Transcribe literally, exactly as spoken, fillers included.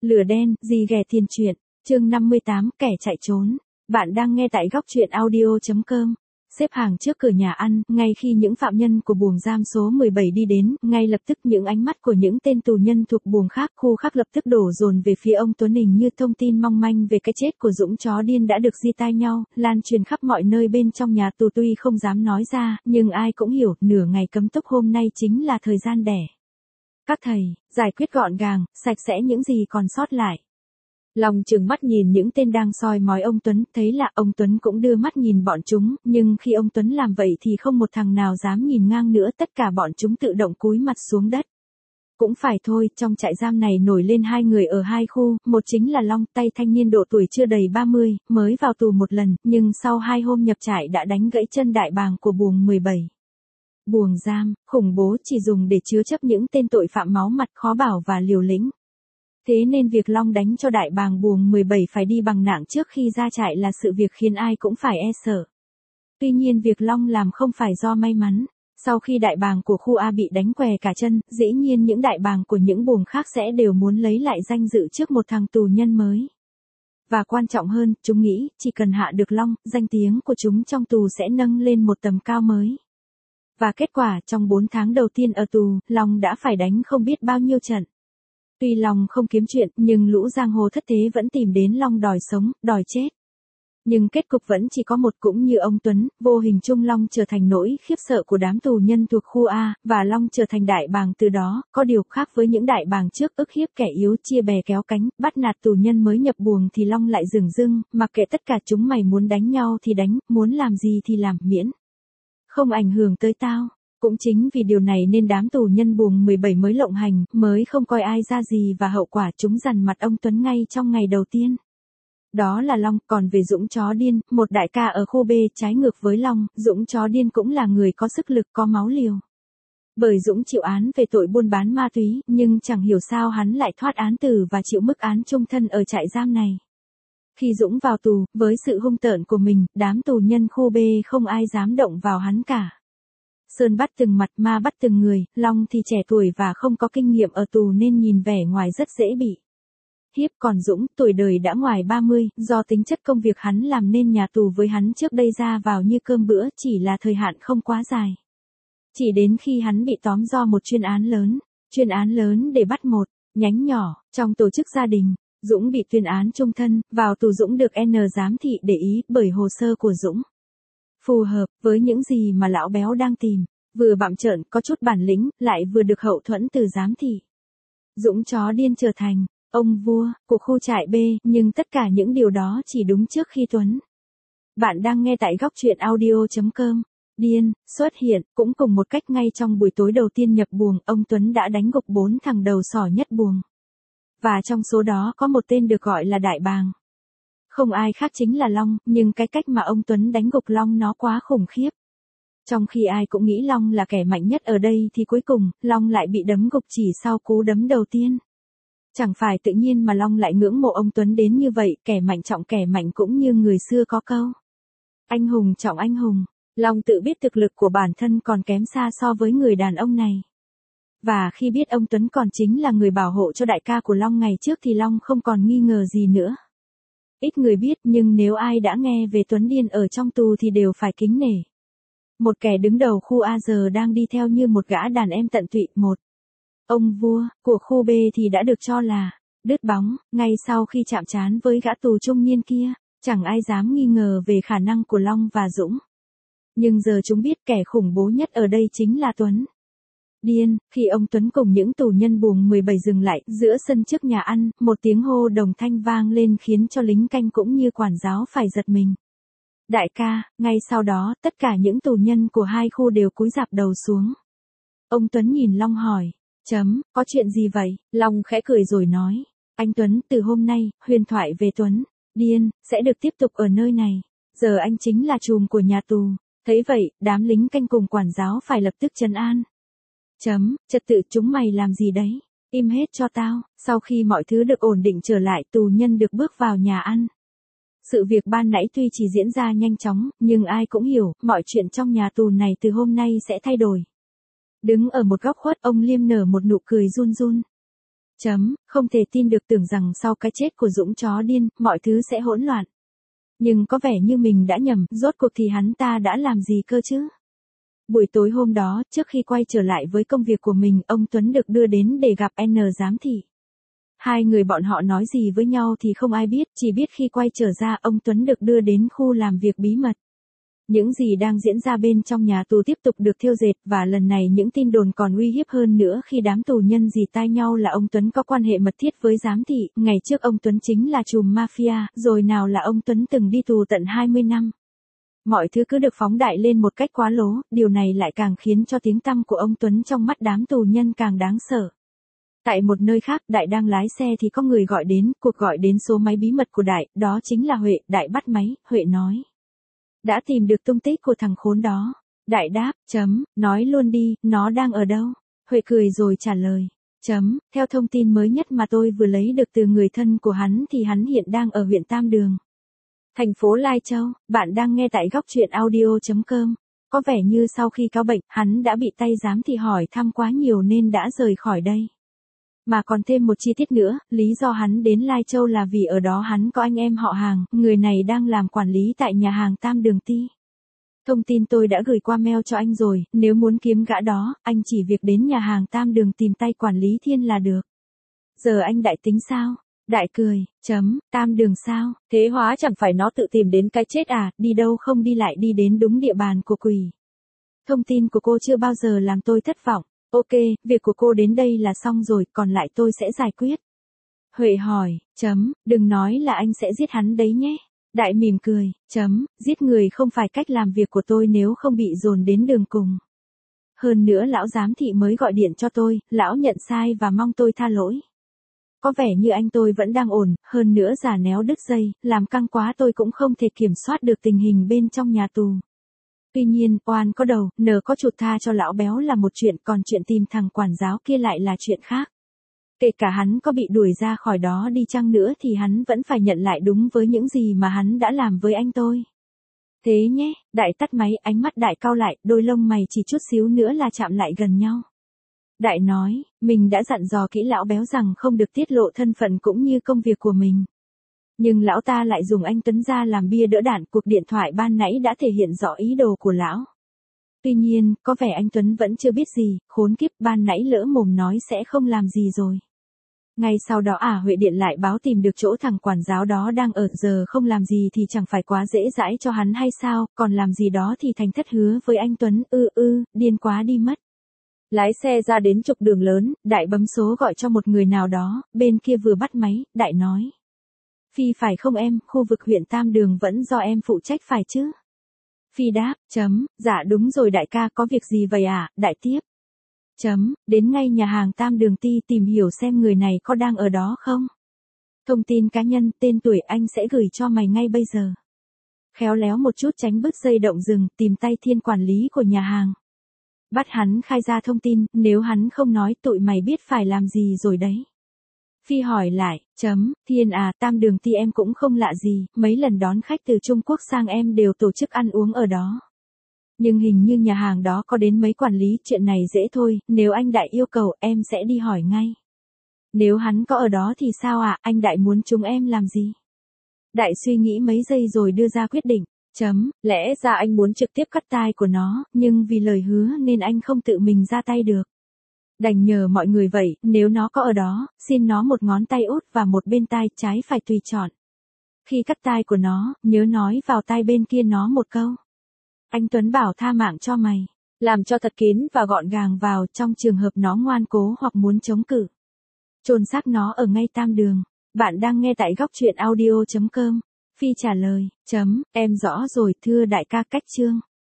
Lửa đen, gì ghẻ tiền truyện, chương năm mươi tám, kẻ chạy trốn. Bạn đang nghe tại góc truyện audio chấm com. Xếp hàng trước cửa nhà ăn, ngay khi những phạm nhân của buồng giam số mười bảy đi đến, ngay lập tức những ánh mắt của những tên tù nhân thuộc buồng khác khu khác lập tức đổ dồn về phía ông Tuấn Hình như thông tin mong manh về cái chết của Dũng chó điên đã được di tai nhau, lan truyền khắp mọi nơi bên trong nhà tù tuy không dám nói ra, nhưng ai cũng hiểu, nửa ngày cấm túc hôm nay chính là thời gian đẻ. Các thầy, giải quyết gọn gàng, sạch sẽ những gì còn sót lại. Long trừng mắt nhìn những tên đang soi mói ông Tuấn, thấy lạ ông Tuấn cũng đưa mắt nhìn bọn chúng, nhưng khi ông Tuấn làm vậy thì không một thằng nào dám nhìn ngang nữa, tất cả bọn chúng tự động cúi mặt xuống đất. Cũng phải thôi, trong trại giam này nổi lên hai người ở hai khu, một chính là Long, tay thanh niên độ tuổi chưa đầy ba mươi, mới vào tù một lần, nhưng sau hai hôm nhập trại đã đánh gãy chân đại bàng của buồng mười bảy. Buồng giam, khủng bố chỉ dùng để chứa chấp những tên tội phạm máu mặt khó bảo và liều lĩnh. Thế nên việc Long đánh cho đại bàng buồng mười bảy phải đi bằng nạng trước khi ra trại là sự việc khiến ai cũng phải e sợ. Tuy nhiên việc Long làm không phải do may mắn. Sau khi đại bàng của khu A bị đánh què cả chân, dĩ nhiên những đại bàng của những buồng khác sẽ đều muốn lấy lại danh dự trước một thằng tù nhân mới. Và quan trọng hơn, chúng nghĩ, chỉ cần hạ được Long, danh tiếng của chúng trong tù sẽ nâng lên một tầm cao mới. Và kết quả, trong bốn tháng đầu tiên ở tù, Long đã phải đánh không biết bao nhiêu trận. Tuy Long không kiếm chuyện, nhưng lũ giang hồ thất thế vẫn tìm đến Long đòi sống, đòi chết. Nhưng kết cục vẫn chỉ có một, cũng như ông Tuấn, vô hình chung Long trở thành nỗi khiếp sợ của đám tù nhân thuộc khu A, và Long trở thành đại bàng từ đó, có điều khác với những đại bàng trước ức hiếp kẻ yếu, chia bè kéo cánh, bắt nạt tù nhân mới nhập buồng thì Long lại dửng dưng, mặc kệ tất cả chúng mày muốn đánh nhau thì đánh, muốn làm gì thì làm, miễn không ảnh hưởng tới tao. Cũng chính vì điều này nên đám tù nhân buồng mười bảy mới lộng hành, mới không coi ai ra gì và hậu quả chúng dằn mặt ông Tuấn ngay trong ngày đầu tiên. Đó là Long, còn về Dũng chó điên, một đại ca ở khu B trái ngược với Long, Dũng chó điên cũng là người có sức lực có máu liều. Bởi Dũng chịu án về tội buôn bán ma túy, nhưng chẳng hiểu sao hắn lại thoát án tử và chịu mức án chung thân ở trại giam này. Khi Dũng vào tù, với sự hung tợn của mình, đám tù nhân khu B không ai dám động vào hắn cả. Sơn bắt từng mặt, ma bắt từng người, Long thì trẻ tuổi và không có kinh nghiệm ở tù nên nhìn vẻ ngoài rất dễ bị hiếp, còn Dũng, tuổi đời đã ngoài ba mươi, do tính chất công việc hắn làm nên nhà tù với hắn trước đây ra vào như cơm bữa, chỉ là thời hạn không quá dài. Chỉ đến khi hắn bị tóm do một chuyên án lớn, chuyên án lớn để bắt một nhánh nhỏ trong tổ chức gia đình. Dũng bị tuyên án chung thân, vào tù Dũng được N giám thị để ý bởi hồ sơ của Dũng phù hợp với những gì mà lão béo đang tìm, vừa bặm trợn có chút bản lĩnh, lại vừa được hậu thuẫn từ giám thị. Dũng chó điên trở thành ông vua của khu trại B, nhưng tất cả những điều đó chỉ đúng trước khi Tuấn. Bạn đang nghe tại góc truyện audio chấm com. Điên xuất hiện, cũng cùng một cách ngay trong buổi tối đầu tiên nhập buồng, ông Tuấn đã đánh gục bốn thằng đầu sỏ nhất buồng. Và trong số đó có một tên được gọi là đại bàng. Không ai khác chính là Long, nhưng cái cách mà ông Tuấn đánh gục Long nó quá khủng khiếp. Trong khi ai cũng nghĩ Long là kẻ mạnh nhất ở đây thì cuối cùng, Long lại bị đấm gục chỉ sau cú đấm đầu tiên. Chẳng phải tự nhiên mà Long lại ngưỡng mộ ông Tuấn đến như vậy, kẻ mạnh trọng kẻ mạnh cũng như người xưa có câu. Anh hùng trọng anh hùng, Long tự biết thực lực của bản thân còn kém xa so với người đàn ông này. Và khi biết ông Tuấn còn chính là người bảo hộ cho đại ca của Long ngày trước thì Long không còn nghi ngờ gì nữa. Ít người biết nhưng nếu ai đã nghe về Tuấn điên ở trong tù thì đều phải kính nể. Một kẻ đứng đầu khu A giờ đang đi theo như một gã đàn em tận tụy, một ông vua của khu B thì đã được cho là đứt bóng, ngay sau khi chạm trán với gã tù trung niên kia, chẳng ai dám nghi ngờ về khả năng của Long và Dũng. Nhưng giờ chúng biết kẻ khủng bố nhất ở đây chính là Tuấn điên. Khi ông Tuấn cùng những tù nhân buồng mười bảy dừng lại giữa sân trước nhà ăn, một tiếng hô đồng thanh vang lên khiến cho lính canh cũng như quản giáo phải giật mình. Đại ca, ngay sau đó, tất cả những tù nhân của hai khu đều cúi rạp đầu xuống. Ông Tuấn nhìn Long hỏi, chấm, có chuyện gì vậy? Long khẽ cười rồi nói, anh Tuấn, từ hôm nay, huyền thoại về Tuấn điên sẽ được tiếp tục ở nơi này. Giờ anh chính là trùm của nhà tù. Thấy vậy, đám lính canh cùng quản giáo phải lập tức trấn an. Chấm, trật tự chúng mày làm gì đấy? Im hết cho tao. Sau khi mọi thứ được ổn định trở lại, tù nhân được bước vào nhà ăn. Sự việc ban nãy tuy chỉ diễn ra nhanh chóng, nhưng ai cũng hiểu, mọi chuyện trong nhà tù này từ hôm nay sẽ thay đổi. Đứng ở một góc khuất, ông Liêm nở một nụ cười run run. Chấm, không thể tin được, tưởng rằng sau cái chết của Dũng chó điên, mọi thứ sẽ hỗn loạn. Nhưng có vẻ như mình đã nhầm, rốt cuộc thì hắn ta đã làm gì cơ chứ? Buổi tối hôm đó, trước khi quay trở lại với công việc của mình, ông Tuấn được đưa đến để gặp N giám thị. Hai người bọn họ nói gì với nhau thì không ai biết, chỉ biết khi quay trở ra ông Tuấn được đưa đến khu làm việc bí mật. Những gì đang diễn ra bên trong nhà tù tiếp tục được thêu dệt, và lần này những tin đồn còn uy hiếp hơn nữa khi đám tù nhân dì tai nhau là ông Tuấn có quan hệ mật thiết với giám thị. Ngày trước ông Tuấn chính là trùm mafia, rồi nào là ông Tuấn từng đi tù tận hai mươi năm. Mọi thứ cứ được phóng đại lên một cách quá lố, điều này lại càng khiến cho tiếng tăm của ông Tuấn trong mắt đám tù nhân càng đáng sợ. Tại một nơi khác, Đại đang lái xe thì có người gọi đến, cuộc gọi đến số máy bí mật của Đại, đó chính là Huệ. Đại bắt máy, Huệ nói. Đã tìm được tung tích của thằng khốn đó. Đại đáp, chấm, nói luôn đi, nó đang ở đâu? Huệ cười rồi trả lời, chấm, theo thông tin mới nhất mà tôi vừa lấy được từ người thân của hắn thì hắn hiện đang ở huyện Tam Đường, thành phố Lai Châu. Bạn đang nghe tại góc truyện audio chấm com. Có vẻ như sau khi cáo bệnh, hắn đã bị tay giám thị hỏi thăm quá nhiều nên đã rời khỏi đây. Mà còn thêm một chi tiết nữa, lý do hắn đến Lai Châu là vì ở đó hắn có anh em họ hàng, người này đang làm quản lý tại nhà hàng Tam Đường Ti. Thông tin tôi đã gửi qua mail cho anh rồi, nếu muốn kiếm gã đó, anh chỉ việc đến nhà hàng Tam Đường tìm tay quản lý Thiên là được. Giờ anh Đại tính sao? Đại cười, chấm, Tam Đường sao? Thế hóa chẳng phải nó tự tìm đến cái chết à, đi đâu không đi lại đi đến đúng địa bàn của quỷ. Thông tin của cô chưa bao giờ làm tôi thất vọng. Ok, việc của cô đến đây là xong rồi, còn lại tôi sẽ giải quyết. Huệ hỏi, chấm, đừng nói là anh sẽ giết hắn đấy nhé. Đại mỉm cười, chấm, giết người không phải cách làm việc của tôi nếu không bị dồn đến đường cùng. Hơn nữa lão giám thị mới gọi điện cho tôi, lão nhận sai và mong tôi tha lỗi. Có vẻ như anh tôi vẫn đang ổn, hơn nữa giả néo đứt dây, làm căng quá tôi cũng không thể kiểm soát được tình hình bên trong nhà tù. Tuy nhiên, oan có đầu, nờ có chuột, tha cho lão béo là một chuyện, còn chuyện tìm thằng quản giáo kia lại là chuyện khác. Kể cả hắn có bị đuổi ra khỏi đó đi chăng nữa thì hắn vẫn phải nhận lại đúng với những gì mà hắn đã làm với anh tôi. Thế nhé, Đại tắt máy, ánh mắt Đại cau lại, đôi lông mày chỉ chút xíu nữa là chạm lại gần nhau. Đại nói, mình đã dặn dò kỹ lão béo rằng không được tiết lộ thân phận cũng như công việc của mình. Nhưng lão ta lại dùng anh Tuấn ra làm bia đỡ đạn, cuộc điện thoại ban nãy đã thể hiện rõ ý đồ của lão. Tuy nhiên, có vẻ anh Tuấn vẫn chưa biết gì, khốn kiếp, ban nãy lỡ mồm nói sẽ không làm gì rồi. Ngay sau đó à Huệ điện lại báo tìm được chỗ thằng quản giáo đó đang ở, giờ không làm gì thì chẳng phải quá dễ dãi cho hắn hay sao, còn làm gì đó thì thành thất hứa với anh Tuấn, ư ư, điên quá đi mất. Lái xe ra đến trục đường lớn, Đại bấm số gọi cho một người nào đó, bên kia vừa bắt máy, Đại nói. Phi phải không em, khu vực huyện Tam Đường vẫn do em phụ trách phải chứ? Phi đáp, chấm, dạ đúng rồi đại ca, có việc gì vậy à? Đại tiếp. Chấm, đến ngay nhà hàng Tam Đường Ti tìm hiểu xem người này có đang ở đó không? Thông tin cá nhân, tên tuổi anh sẽ gửi cho mày ngay bây giờ. Khéo léo một chút tránh bứt dây động rừng, tìm tay Thiên quản lý của nhà hàng. Bắt hắn khai ra thông tin, nếu hắn không nói tụi mày biết phải làm gì rồi đấy. Phi hỏi lại, chấm, Thiên à, Tam Đường Ti em cũng không lạ gì, mấy lần đón khách từ Trung Quốc sang em đều tổ chức ăn uống ở đó. Nhưng hình như nhà hàng đó có đến mấy quản lý, chuyện này dễ thôi, nếu anh Đại yêu cầu em sẽ đi hỏi ngay. Nếu hắn có ở đó thì sao ạ, à? Anh Đại muốn chúng em làm gì? Đại suy nghĩ mấy giây rồi đưa ra quyết định, chấm, lẽ ra anh muốn trực tiếp cắt tai của nó, nhưng vì lời hứa nên anh không tự mình ra tay được. Đành nhờ mọi người vậy, nếu nó có ở đó, xin nó một ngón tay út và một bên tai trái phải tùy chọn. Khi cắt tai của nó, nhớ nói vào tai bên kia nó một câu. Anh Tuấn bảo tha mạng cho mày, làm cho thật kín và gọn gàng vào, trong trường hợp nó ngoan cố hoặc muốn chống cự. Chôn xác nó ở ngay Tam Đường. Bạn đang nghe tại góc truyện audio chấm com. Phi trả lời, chấm, em rõ rồi thưa đại ca, cách chương.